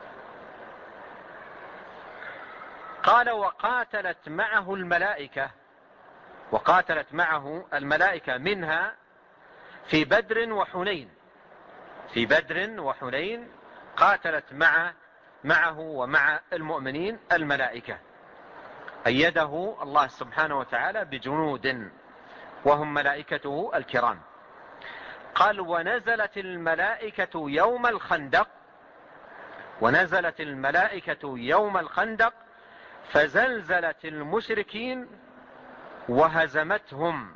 قال وقاتلت معه الملائكة، وقاتلت معه الملائكة منها في بدر وحنين. في بدر وحنين قاتلت معه ومع المؤمنين الملائكة، أيده الله سبحانه وتعالى بجنود وهم ملائكته الكرام. قال ونزلت الملائكة يوم الخندق، ونزلت الملائكة يوم الخندق فزلزلت المشركين وهزمتهم،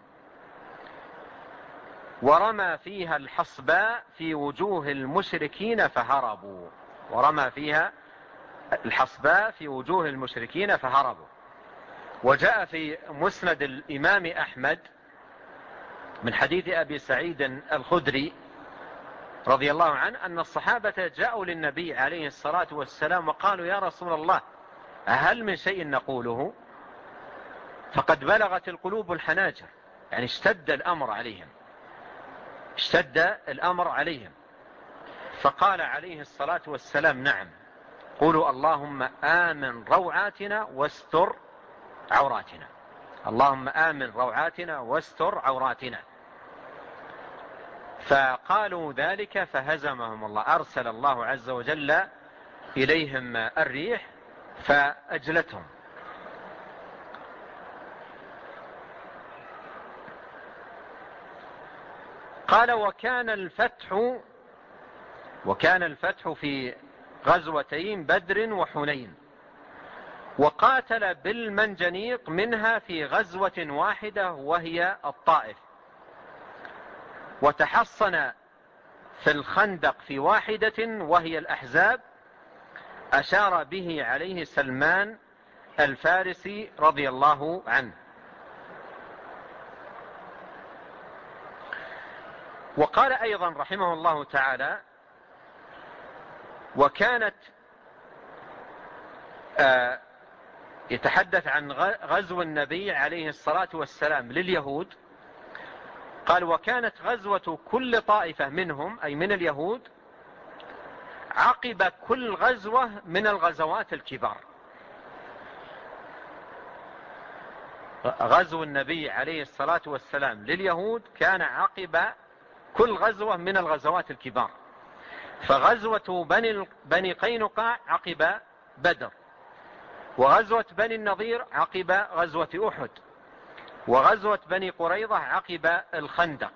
ورمى فيها الحصباء في وجوه المشركين فهربوا. ورمى فيها الحصباء في وجوه المشركين فهربوا. وجاء في مسند الإمام أحمد من حديث أبي سعيد الخدري رضي الله عنه أن الصحابة جاءوا للنبي عليه الصلاة والسلام وقالوا يا رسول الله هل من شيء نقوله؟ فقد بلغت القلوب الحناجر، يعني اشتد الأمر عليهم، اشتد الأمر عليهم. فقال عليه الصلاة والسلام نعم، قولوا اللهم آمن روعاتنا واستر عوراتنا. اللهم آمن روعاتنا واستر عوراتنا. فقالوا ذلك فهزمهم الله، أرسل الله عز وجل إليهم الريح فأجلتهم. قال وكان الفتح في غزوتين بدر وحنين، وقاتل بالمنجنيق منها في غزوة واحدة وهي الطائف، وتحصن في الخندق في واحدة وهي الأحزاب، أشار به عليه سلمان الفارسي رضي الله عنه. وقال أيضا رحمه الله تعالى وكانت يتحدث عن غزو النبي عليه الصلاة والسلام لليهود. قال وكانت غزوة كل طائفة منهم أي من اليهود عقب كل غزوة من الغزوات الكبار. غزو النبي عليه الصلاة والسلام لليهود كان عقب كل غزوة من الغزوات الكبار. فغزوة بني قينقاع عقب بدر، وغزوة بني النضير عقب غزوة أحد، وغزوة بني قريظة عقب الخندق.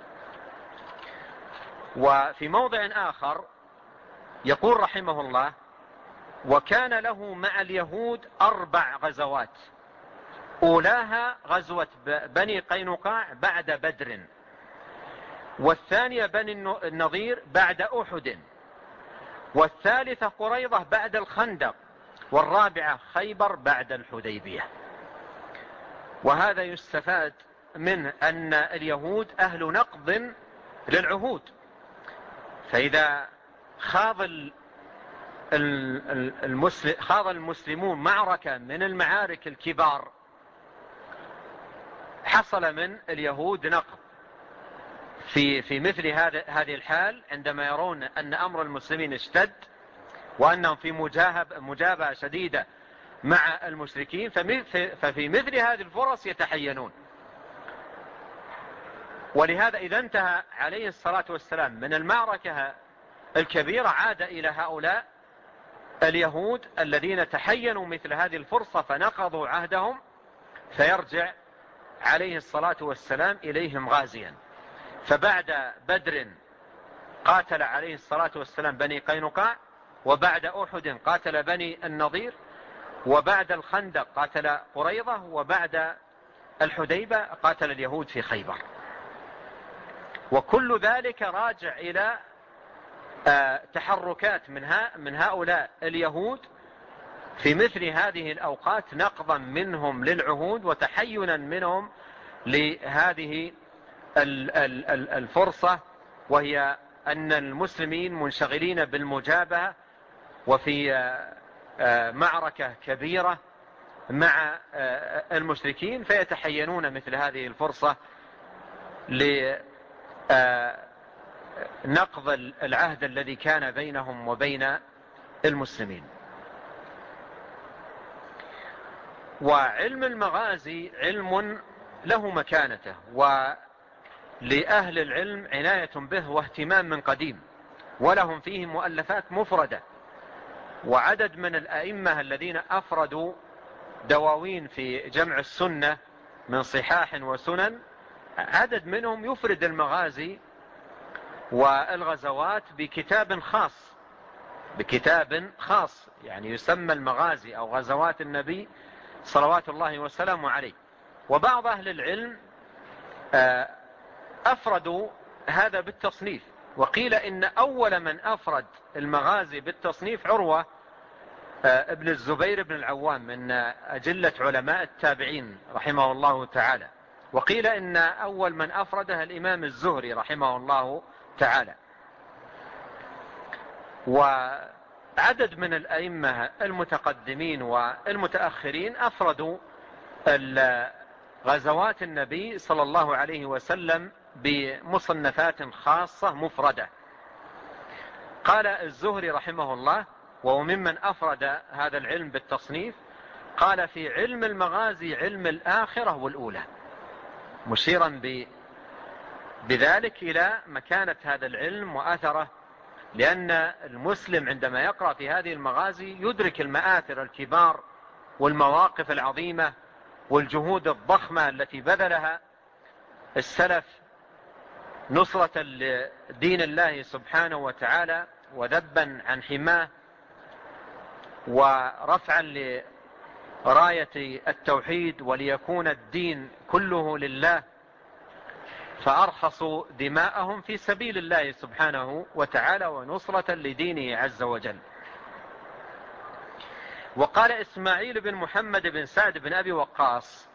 وفي موضع آخر يقول رحمه الله وكان له مع اليهود 4 غزوات. أولاها غزوة بني قينقاع بعد بدر، والثانية بني النضير بعد أحد، والثالثة قريظة بعد الخندق، والرابعة خيبر بعد الحديبية. وهذا يستفاد منه أن اليهود أهل نقض للعهود، فإذا خاض المسلمون معركة من المعارك الكبار حصل من اليهود نقض في مثل هذه الحال، عندما يرون أن أمر المسلمين اشتد وأنهم في مجابهة شديدة مع المشركين، ففي مثل هذه الفرص يتحينون. ولهذا إذا انتهى عليه الصلاة والسلام من المعركة الكبيرة عاد إلى هؤلاء اليهود الذين تحينوا مثل هذه الفرصة فنقضوا عهدهم، فيرجع عليه الصلاة والسلام إليهم غازيا. فبعد بدر قاتل عليه الصلاة والسلام بني قينقاع، وبعد أحد قاتل بني النضير، وبعد الخندق قاتل قريظة، وبعد الحديبة قاتل اليهود في خيبر. وكل ذلك راجع إلى تحركات من هؤلاء اليهود في مثل هذه الأوقات، نقضا منهم للعهود وتحينا منهم لهذه الفرصة، وهي أن المسلمين منشغلين بالمجابهة وفي معركة كبيرة مع المشركين، فيتحينون مثل هذه الفرصة لنقض العهد الذي كان بينهم وبين المسلمين. وعلم المغازي علم له مكانته، ولأهل العلم عناية به واهتمام من قديم، ولهم فيه مؤلفات مفردة. وعدد من الأئمة الذين أفردوا دواوين في جمع السنة من صحاح وسنن، عدد منهم يفرد المغازي والغزوات بكتاب خاص، يعني يسمى المغازي أو غزوات النبي صلوات الله وسلامه عليه. وبعض أهل العلم أفردوا هذا بالتصنيف، وقيل إن أول من أفرد المغازي بالتصنيف عروة ابن الزبير بن العوام من أجلة علماء التابعين رحمه الله تعالى. وقيل إن أول من أفردها الإمام الزهري رحمه الله تعالى. وعدد من الأئمة المتقدمين والمتأخرين أفردوا غزوات النبي صلى الله عليه وسلم بمصنفات خاصة مفردة. قال الزهري رحمه الله، وهو ممن أفرد هذا العلم بالتصنيف، قال: في علم المغازي علم الآخرة والأولى، مشيرا بذلك إلى مكانة هذا العلم وأثره، لأن المسلم عندما يقرأ في هذه المغازي يدرك المآثر الكبار والمواقف العظيمة والجهود الضخمة التي بذلها السلف نصرة لدين الله سبحانه وتعالى، وذبا عن حماه، ورفعا لراية التوحيد، وليكون الدين كله لله، فأرخصوا دماءهم في سبيل الله سبحانه وتعالى ونصرة لدينه عز وجل. وقال إسماعيل بن محمد بن سعد بن أبي وقاص،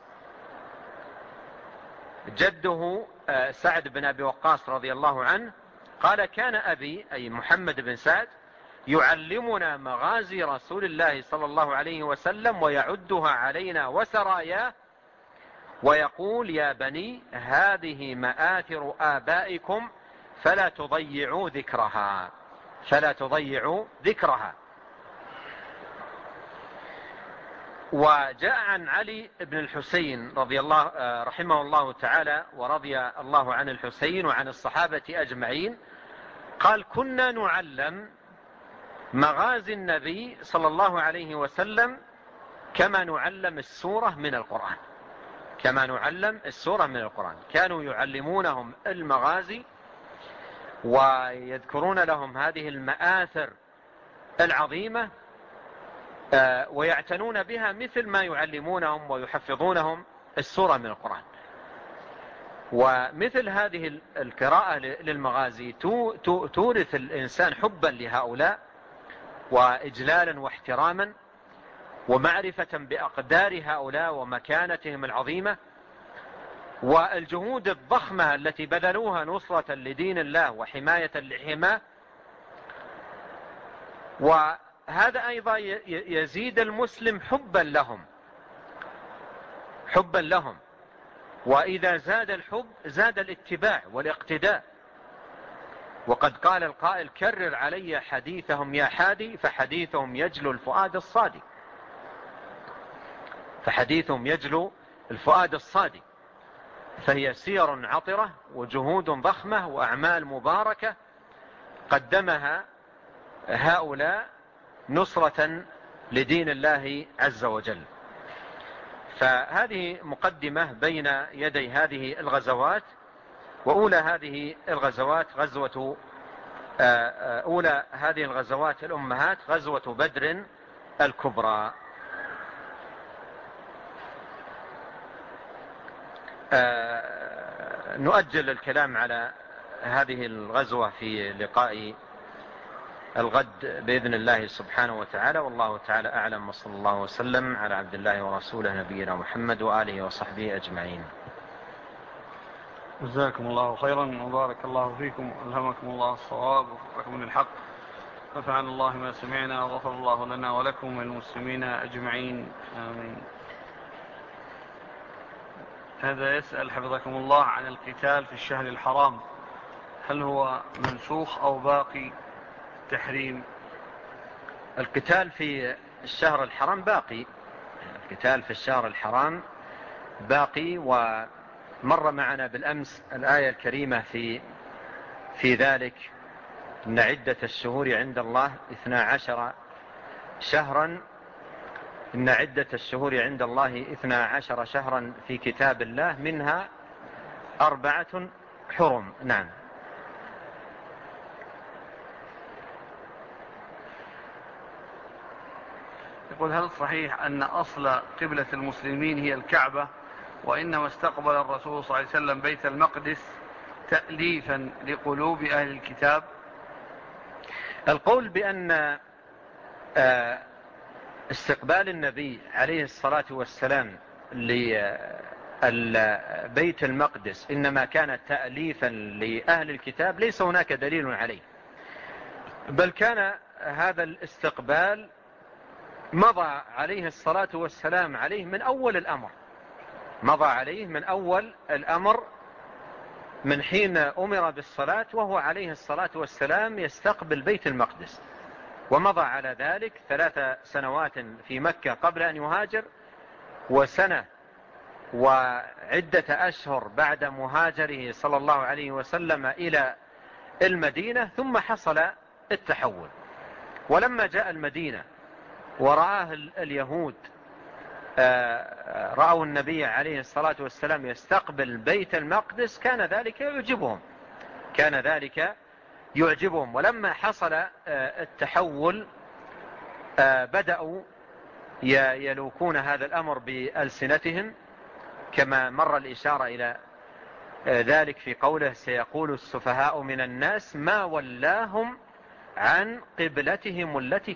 جده سعد بن أبي وقاص رضي الله عنه، قال: كان أبي أي محمد بن سعد يعلمنا مغازي رسول الله صلى الله عليه وسلم ويعدها علينا وسراياه، ويقول: يا بني هذه مآثر آبائكم فلا تضيعوا ذكرها. وجاء عن علي بن الحسين رحمه الله تعالى ورضي الله عن الحسين وعن الصحابة أجمعين، قال: كنا نعلم مغازي النبي صلى الله عليه وسلم كما نعلم السورة من القرآن. كانوا يعلمونهم المغازي ويذكرون لهم هذه المآثر العظيمة ويعتنون بها مثل ما يعلمونهم ويحفظونهم السورة من القرآن. ومثل هذه القراءة للمغازي تورث الإنسان حبا لهؤلاء وإجلالا واحتراما ومعرفة بأقدار هؤلاء ومكانتهم العظيمة والجهود الضخمة التي بذلوها نصرة لدين الله وحماية لحماه. وهذا أيضا يزيد المسلم حبا لهم. وإذا زاد الحب زاد الاتباع والاقتداء. وقد قال القائل: كرر علي حديثهم يا حادي فحديثهم يجلو الفؤاد الصادق. فهي سير عطرة وجهود ضخمة وأعمال مباركة قدمها هؤلاء نصرة لدين الله عز وجل. فهذه مقدمة بين يدي هذه الغزوات. وأولى هذه الغزوات أولى هذه الغزوات الأمهات غزوة بدر الكبرى. نؤجل الكلام على هذه الغزوة في لقاء الغد بإذن الله سبحانه وتعالى. والله تعالى أعلم، وصلى الله وسلم على عبد الله ورسوله نبينا محمد وآله وصحبه أجمعين. جزاكم الله خيرا وبارك الله فيكم وألهمكم الله الصواب ووفقكم للحق. نفعنا الله ما سمعنا وغفر الله لنا ولكم والمسلمين أجمعين، آمين. هذا يسأل حفظكم الله عن القتال في الشهر الحرام، هل هو منسوخ أو باقي التحريم؟ القتال في الشهر الحرام باقي. القتال في الشهر الحرام باقي. ومر معنا بالأمس الآية الكريمة في ذلك: إن عدة الشهور عند الله 12 شهرا. إن عدة الشهور عند الله 12 شهرا في كتاب الله منها 4 حرم. نعم. يقول: هل صحيح أن أصل قبلة المسلمين هي الكعبة، وإنما استقبل الرسول صلى الله عليه وسلم بيت المقدس تأليفا لقلوب أهل الكتاب؟ القول بأن استقبال النبي عليه الصلاة والسلام لبيت المقدس إنما كان تأليفا لأهل الكتاب ليس هناك دليل عليه، بل كان هذا الاستقبال مضى عليه الصلاة والسلام عليه من أول الأمر، من حين أمر بالصلاة وهو عليه الصلاة والسلام يستقبل بيت المقدس. ومضى على ذلك 3 سنوات في مكة قبل أن يهاجر، وسنة وعدة أشهر بعد مهاجره صلى الله عليه وسلم إلى المدينة، ثم حصل التحول. ولما جاء المدينة ورآه اليهود رأوا النبي عليه الصلاة والسلام يستقبل بيت المقدس كان ذلك يعجبهم. ولما حصل التحول بدأوا يلوكون هذا الأمر بألسنتهم، كما مر الإشارة إلى ذلك في قوله: سيقول السفهاء من الناس ما ولاهم عن قبلتهم التي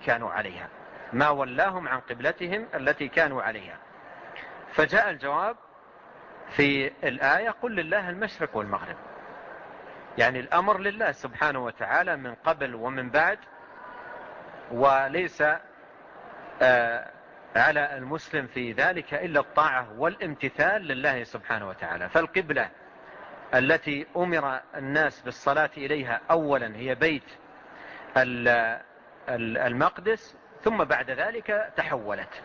كانوا عليها. فجاء الجواب في الآية: قل لله المشرق والمغرب. يعني الأمر لله سبحانه وتعالى من قبل ومن بعد، وليس على المسلم في ذلك إلا الطاعة والامتثال لله سبحانه وتعالى. فالقبلة التي أمر الناس بالصلاة إليها أولا هي بيت المقدس، ثم بعد ذلك تحولت.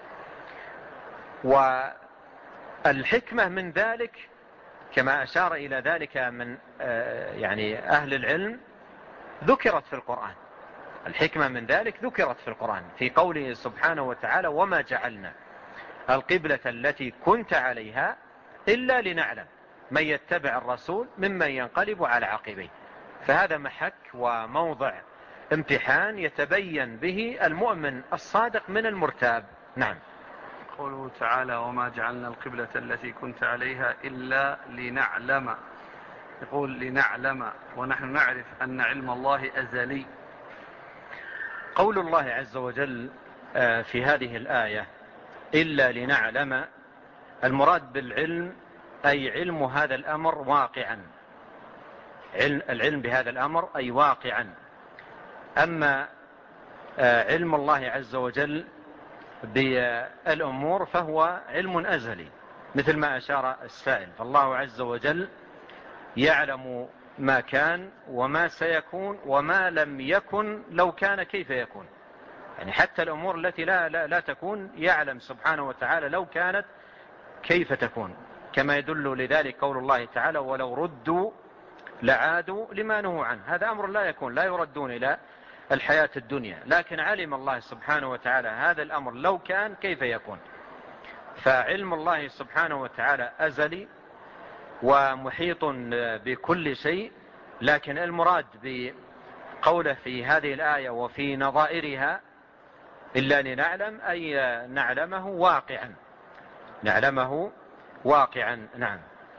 والحكمة من ذلك كما أشار إلى ذلك من يعني أهل العلم ذكرت في القرآن. الحكمة من ذلك ذكرت في القرآن في قوله سبحانه وتعالى: وما جعلنا القبلة التي كنت عليها إلا لنعلم من يتبع الرسول ممن ينقلب على عقبيه. فهذا محك وموضع امتحان يتبين به المؤمن الصادق من المرتاب. نعم. قوله تعالى وما جعلنا القبلة التي كنت عليها إلا لنعلم، يقول لنعلم ونحن نعرف أن علم الله أزلي. قول الله عز وجل في هذه الآية إلا لنعلم، المراد بالعلم أي علم هذا الأمر واقعا، العلم بهذا الأمر أي واقعا. أما علم الله عز وجل بالأمور فهو علم أزلي مثل ما أشار السائل، فالله عز وجل يعلم ما كان وما سيكون وما لم يكن لو كان كيف يكون. يعني حتى الأمور التي لا تكون يعلم سبحانه وتعالى لو كانت كيف تكون، كما يدل لذلك قول الله تعالى ولو ردوا لعادوا لما نهوا عنه. هذا أمر لا يكون، لا يردون إلى الحياة الدنيا، لكن علم الله سبحانه وتعالى هذا الأمر لو كان كيف يكون. فعلم الله سبحانه وتعالى أزلي ومحيط بكل شيء، لكن المراد بقوله في هذه الآية وفي نظائرها إلا لنعلم أي نعلمه واقعا، نعلمه واقعا. نعم.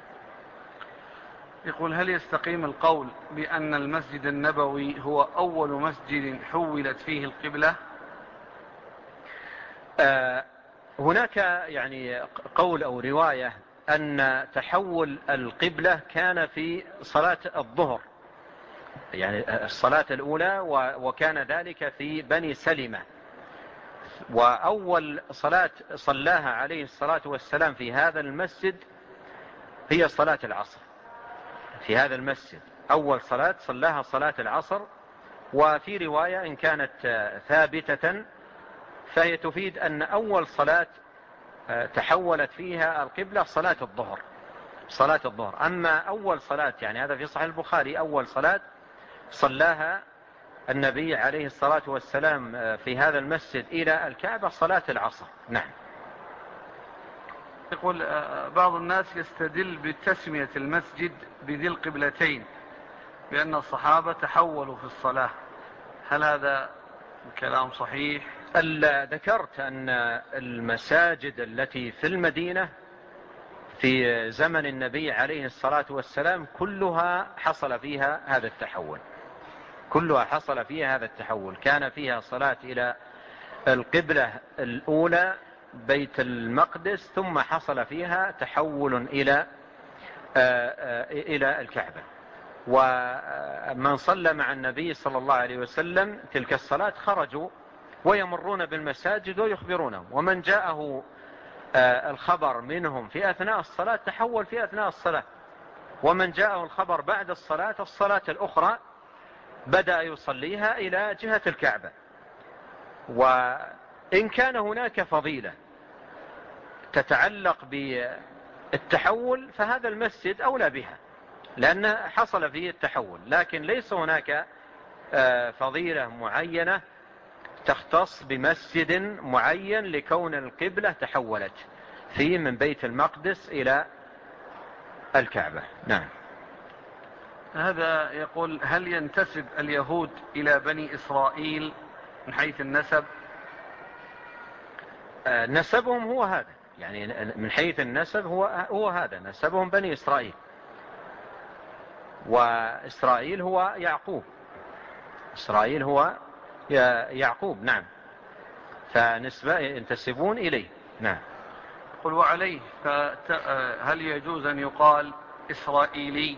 يقول هل يستقيم القول بأن المسجد النبوي هو أول مسجد حولت فيه القبلة؟ هناك يعني قول أو رواية أن تحول القبلة كان في صلاة الظهر، يعني الصلاة الأولى، وكان ذلك في بني سلمة، وأول صلاة صلاها عليه الصلاة والسلام في هذا المسجد هي صلاة العصر. في هذا المسجد أول صلاة صلاها صلاة العصر، وفي رواية إن كانت ثابتة فهي تفيد أن أول صلاة تحولت فيها القبلة صلاة الظهر، صلاة الظهر. أما أول صلاة، يعني هذا في صحيح البخاري، أول صلاة صلاها النبي عليه الصلاة والسلام في هذا المسجد إلى الكعبة صلاة العصر. نعم. يقول بعض الناس يستدل بتسمية المسجد بذي القبلتين بأن الصحابة تحولوا في الصلاة، هل هذا كلام صحيح؟ ذكرت أن المساجد التي في المدينة في زمن النبي عليه الصلاة والسلام كلها حصل فيها هذا التحول، كلها حصل فيها هذا التحول. كان فيها صلاة إلى القبلة الأولى بيت المقدس، ثم حصل فيها تحول إلى الكعبة. ومن صلى مع النبي صلى الله عليه وسلم تلك الصلاة خرجوا ويمرون بالمساجد ويخبرونهم، ومن جاءه الخبر منهم في أثناء الصلاة تحول في أثناء الصلاة، ومن جاءه الخبر بعد الصلاة الأخرى بدأ يصليها إلى جهة الكعبة. وإن كان هناك فضيلة تتعلق بالتحول فهذا المسجد أولى بها لأن حصل فيه التحول، لكن ليس هناك فضيلة معينة تختص بمسجد معين لكون القبلة تحولت فيه من بيت المقدس إلى الكعبة. نعم. هذا يقول هل ينتسب اليهود إلى بني إسرائيل من حيث النسب؟ نسبهم هو هذا، يعني من حيث النسب هو هذا، نسبهم بني إسرائيل، وإسرائيل هو يعقوب، إسرائيل هو يعقوب. نعم. فنسبة ينتسبون إليه. نعم. قل وعليه هل يجوز أن يقال إسرائيلي؟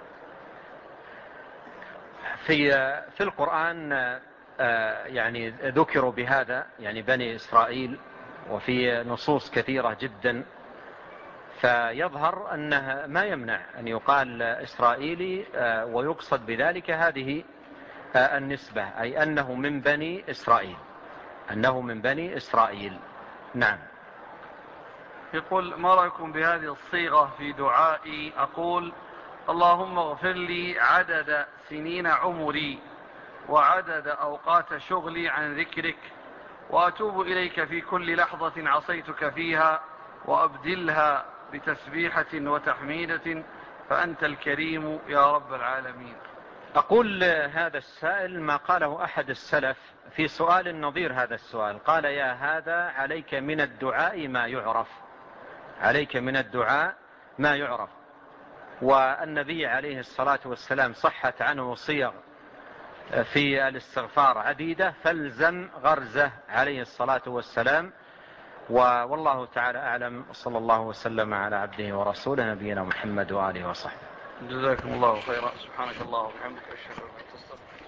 في القرآن يعني ذكروا بهذا، يعني بني إسرائيل، وفي نصوص كثيرة جدا، فيظهر أنه ما يمنع أن يقال إسرائيلي ويقصد بذلك هذه النسبة، أي أنه من بني إسرائيل، أنه من بني إسرائيل. نعم. يقول ما رأيكم بهذه الصيغة في دعائي؟ أقول اللهم اغفر لي عدد سنين عمري وعدد أوقات شغلي عن ذكرك، وأتوب إليك في كل لحظة عصيتك فيها، وأبدلها بتسبيحة وتحميدة، فأنت الكريم يا رب العالمين. أقول هذا السائل ما قاله أحد السلف في سؤال نظير هذا السؤال. قال: يا هذا عليك من الدعاء ما يعرف، عليك من الدعاء ما يعرف. والنبي عليه الصلاة والسلام صحت عنه صيغ في الاستغفار عديدة، فالزم غرزه عليه الصلاة والسلام. والله تعالى أعلم، صلى الله وسلم على عبده ورسوله نبينا محمد وآله وصحبه. جزاكم الله خيرا. سبحانك الله وبحمدك، أشهد أن لا إله إلا أنت، أستغفرك.